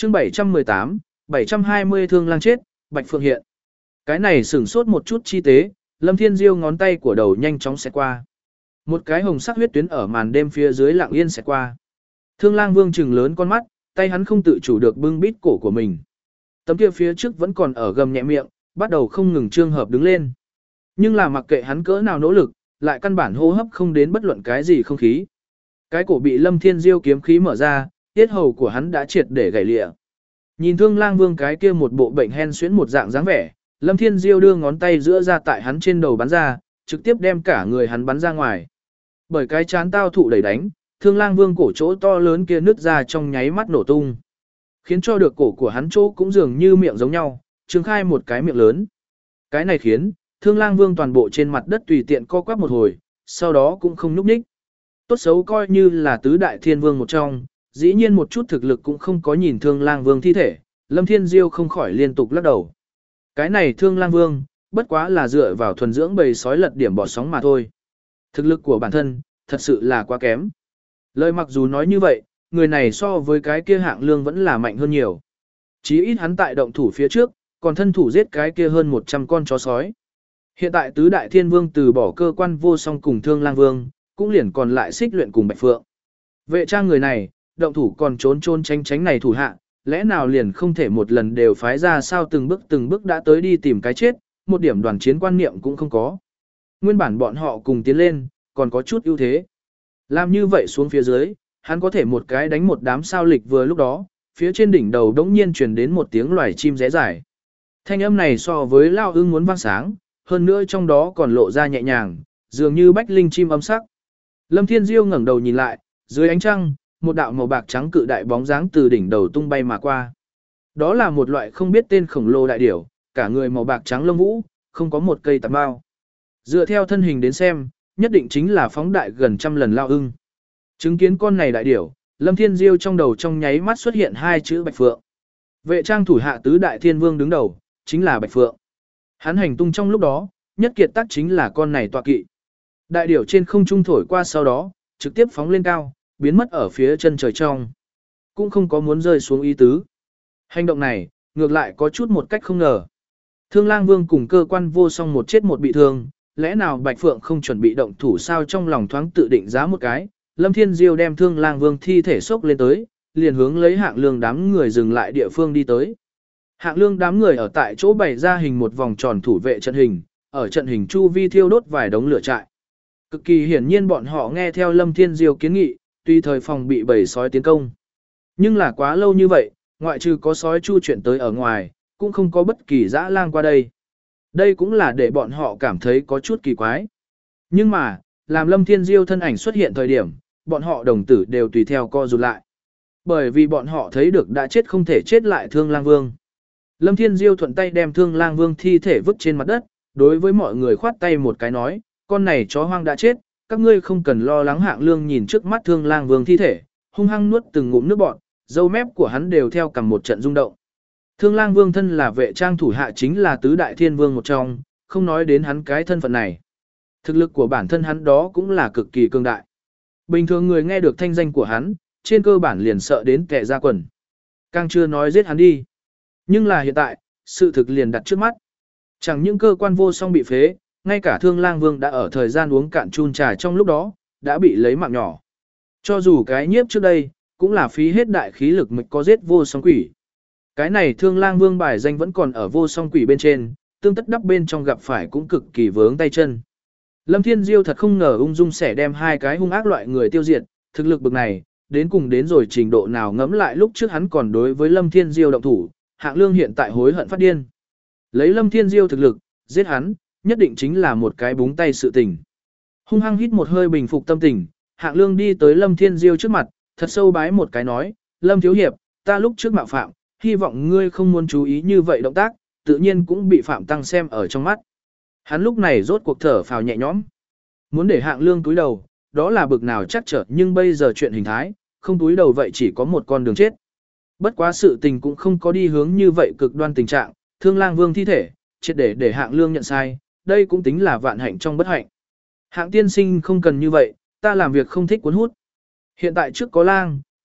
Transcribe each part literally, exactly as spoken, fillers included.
chương bảy trăm mười tám, bảy trăm hai mươi thương lang chết, Bạch Phượng hiện. Cái này sửng sốt một chút chi tế, Lâm Thiên Diêu ngón tay của đầu nhanh chóng xẹt qua. Một cái hồng sắc huyết tuyến ở màn đêm phía dưới lặng yên xẹt qua. Thương Lang Vương trừng lớn con mắt, tay hắn không tự chủ được bưng bít cổ của mình. Tấm kia phía trước vẫn còn ở gầm nhẹ miệng, bắt đầu không ngừng trương hợp đứng lên. Nhưng là mặc kệ hắn cỡ nào nỗ lực, lại căn bản hô hấp không đến bất luận cái gì không khí. Cái cổ bị Lâm Thiên Diêu kiếm khí mở ra, tiết hầu của hắn đã triệt để gãy lịa. Nhìn Thương Lang Vương cái kia một bộ bệnh hen suyễn một dạng dáng vẻ, Lâm Thiên Diêu đưa ngón tay giữa ra tại hắn trên đầu bắn ra, trực tiếp đem cả người hắn bắn ra ngoài. Bởi cái chán tao thụ đẩy đánh, Thương Lang Vương cổ chỗ to lớn kia nứt ra trong nháy mắt nổ tung. Khiến cho được cổ của hắn chỗ cũng dường như miệng giống nhau, trương khai một cái miệng lớn. Cái này khiến Thương Lang Vương toàn bộ trên mặt đất tùy tiện co quắp một hồi, sau đó cũng không nhúc nhích. Tốt xấu coi như là tứ đại thiên vương một trong, dĩ nhiên một chút thực lực cũng không có nhìn Thương Lang Vương thi thể, Lâm Thiên Diêu không khỏi liên tục lắc đầu. Cái này Thương Lang Vương, bất quá là dựa vào thuần dưỡng bầy sói lật điểm bỏ sóng mà thôi. Thực lực của bản thân, thật sự là quá kém. Lời mặc dù nói như vậy, người này so với cái kia Hạng Lương vẫn là mạnh hơn nhiều. Chí ít hắn tại động thủ phía trước, còn thân thủ giết cái kia hơn một trăm con chó sói. Hiện tại tứ đại thiên vương từ bỏ cơ quan vô song cùng Thương Lang Vương, cũng liền còn lại xích luyện cùng Bạch Phượng. Vệ trang người này, động thủ còn trốn trốn tránh tránh này thủ hạ, lẽ nào liền không thể một lần đều phái ra sao từng bước từng bước đã tới đi tìm cái chết, một điểm đoàn chiến quan niệm cũng không có. Nguyên bản bọn họ cùng tiến lên, còn có chút ưu thế. Làm như vậy xuống phía dưới, hắn có thể một cái đánh một đám sao lịch vừa lúc đó, phía trên đỉnh đầu đống nhiên truyền đến một tiếng loài chim rẽ dài. Thanh âm này so với lao ưng muốn vang sáng, hơn nữa trong đó còn lộ ra nhẹ nhàng, dường như bách linh chim âm sắc. Lâm Thiên Diêu ngẩng đầu nhìn lại, dưới ánh trăng, một đạo màu bạc trắng cự đại bóng dáng từ đỉnh đầu tung bay mà qua. Đó là một loại không biết tên khổng lồ đại điểu, cả người màu bạc trắng lông vũ, không có một cây tạp bao. Dựa theo thân hình đến xem, nhất định chính là phóng đại gần trăm lần lao ưng. Chứng kiến con này đại điểu, Lâm Thiên Diêu trong đầu trong nháy mắt xuất hiện hai chữ Bạch Phượng. Vệ trang thủ hạ tứ đại thiên vương đứng đầu, chính là Bạch Phượng. Hắn hành tung trong lúc đó, nhất kiệt tác chính là con này tọa kỵ. Đại điểu trên không trung thổi qua sau đó, trực tiếp phóng lên cao, biến mất ở phía chân trời trong. Cũng không có muốn rơi xuống ý tứ. Hành động này, ngược lại có chút một cách không ngờ. Thương Lang Vương cùng cơ quan vô song một chết một bị thương, lẽ nào Bạch Phượng không chuẩn bị động thủ sao trong lòng thoáng tự định giá một cái. Lâm Thiên Diêu đem Thương Lang Vương thi thể xốc lên tới, liền hướng lấy Hạng Lương đám người dừng lại địa phương đi tới. Hạng Lương đám người ở tại chỗ bày ra hình một vòng tròn thủ vệ trận hình, ở trận hình chu vi thiêu đốt vài đống lửa trại. Cực kỳ hiển nhiên bọn họ nghe theo Lâm Thiên Diêu kiến nghị, tùy thời phòng bị bầy sói tiến công. Nhưng là quá lâu như vậy, ngoại trừ có sói chu chuyển tới ở ngoài, cũng không có bất kỳ dã lang qua đây. Đây cũng là để bọn họ cảm thấy có chút kỳ quái. Nhưng mà, làm Lâm Thiên Diêu thân ảnh xuất hiện thời điểm, bọn họ đồng tử đều tùy theo co rụt lại. Bởi vì bọn họ thấy được đã chết không thể chết lại Thương Lang Vương. Lâm Thiên Diêu thuận tay đem Thương Lang Vương thi thể vứt trên mặt đất, đối với mọi người khoát tay một cái nói, con này chó hoang đã chết, các ngươi không cần lo lắng. Hạng Lương nhìn trước mắt Thương Lang Vương thi thể, hung hăng nuốt từng ngụm nước bọt, râu mép của hắn đều theo cầm một trận rung động. Thương Lang Vương thân là vệ trang thủ hạ chính là tứ đại thiên vương một trong, không nói đến hắn cái thân phận này. Thực lực của bản thân hắn đó cũng là cực kỳ cường đại. Bình thường người nghe được thanh danh của hắn, trên cơ bản liền sợ đến kẻ ra quần. Càng chưa nói giết hắn đi. Nhưng là hiện tại, sự thực liền đặt trước mắt. Chẳng những cơ quan vô song bị phế, ngay cả Thương Lang Vương đã ở thời gian uống cạn chun trà trong lúc đó, đã bị lấy mạng nhỏ. Cho dù cái nhiếp trước đây, cũng là phí hết đại khí lực mới có giết vô song quỷ. Cái này Thương Lang Vương bài danh vẫn còn ở vô song quỷ bên trên, tương tất đắp bên trong gặp phải cũng cực kỳ vướng tay chân. Lâm Thiên Diêu thật không ngờ ung dung sẽ đem hai cái hung ác loại người tiêu diệt, thực lực bực này, đến cùng đến rồi trình độ nào ngẫm lại lúc trước hắn còn đối với Lâm Thiên Diêu động thủ, Hạng Lương hiện tại hối hận phát điên. Lấy Lâm Thiên Diêu thực lực, giết hắn, nhất định chính là một cái búng tay sự tình. Hung hăng hít một hơi bình phục tâm tình, Hạng Lương đi tới Lâm Thiên Diêu trước mặt, thật sâu bái một cái nói, Lâm Thiếu Hiệp, ta lúc trước mạo phạm, hy vọng ngươi không muốn chú ý như vậy động tác, tự nhiên cũng bị Phạm Tăng xem ở trong mắt. Hắn lúc này rốt cuộc thở phào nhẹ nhõm. Muốn để Hạng Lương túi đầu, đó là bực nào chắc trở, nhưng bây giờ chuyện hình thái, không túi đầu vậy chỉ có một con đường chết. Bất quá sự tình cũng không có đi hướng như vậy cực đoan tình trạng, Thương Lang Vương thi thể, triệt để để Hạng Lương nhận sai, đây cũng tính là vạn hạnh trong bất hạnh. Hạng tiên sinh không cần như vậy, ta làm việc không thích cuốn hút. Hiện tại trước có lang,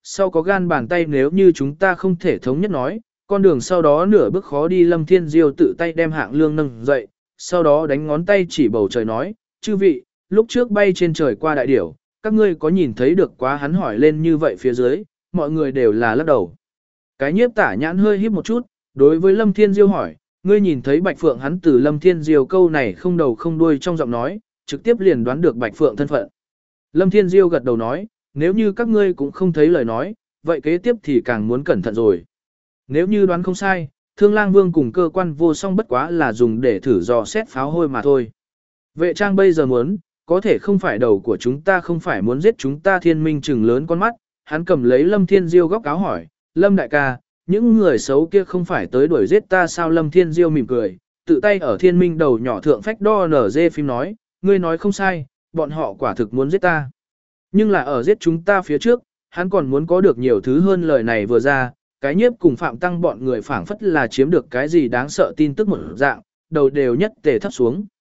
sau có gan bàn tay nếu như chúng ta không thể thống nhất nói, con đường sau đó nửa bước khó đi. Lâm Thiên Diêu tự tay đem Hạng Lương nâng dậy, sau đó đánh ngón tay chỉ bầu trời nói, chư vị, lúc trước bay trên trời qua đại điểu, các ngươi có nhìn thấy được quá? Hắn hỏi lên như vậy phía dưới, mọi người đều là lắc đầu. Cái nhiếp tả nhãn hơi híp một chút, đối với Lâm Thiên Diêu hỏi, ngươi nhìn thấy Bạch Phượng? Hắn từ Lâm Thiên Diêu câu này không đầu không đuôi trong giọng nói, trực tiếp liền đoán được Bạch Phượng thân phận. Lâm Thiên Diêu gật đầu nói, nếu như các ngươi cũng không thấy lời nói, vậy kế tiếp thì càng muốn cẩn thận rồi. Nếu như đoán không sai, Thương Lang Vương cùng cơ quan vô song bất quá là dùng để thử dò xét pháo hôi mà thôi. Vệ trang bây giờ muốn, có thể không phải đầu của chúng ta, không phải muốn giết chúng ta. Thiên Minh trừng lớn con mắt, hắn cầm lấy Lâm Thiên Diêu góc áo hỏi, Lâm đại ca, những người xấu kia không phải tới đuổi giết ta sao? Lâm Thiên Diêu mỉm cười, tự tay ở Thiên Minh đầu nhỏ thượng phách đo nở dê phim nói, ngươi nói không sai, bọn họ quả thực muốn giết ta. Nhưng là ở giết chúng ta phía trước, hắn còn muốn có được nhiều thứ hơn. Lời này vừa ra, cái nhiếp cùng Phạm Tăng bọn người phảng phất là chiếm được cái gì đáng sợ tin tức một dạng, đầu đều nhất tề thấp xuống.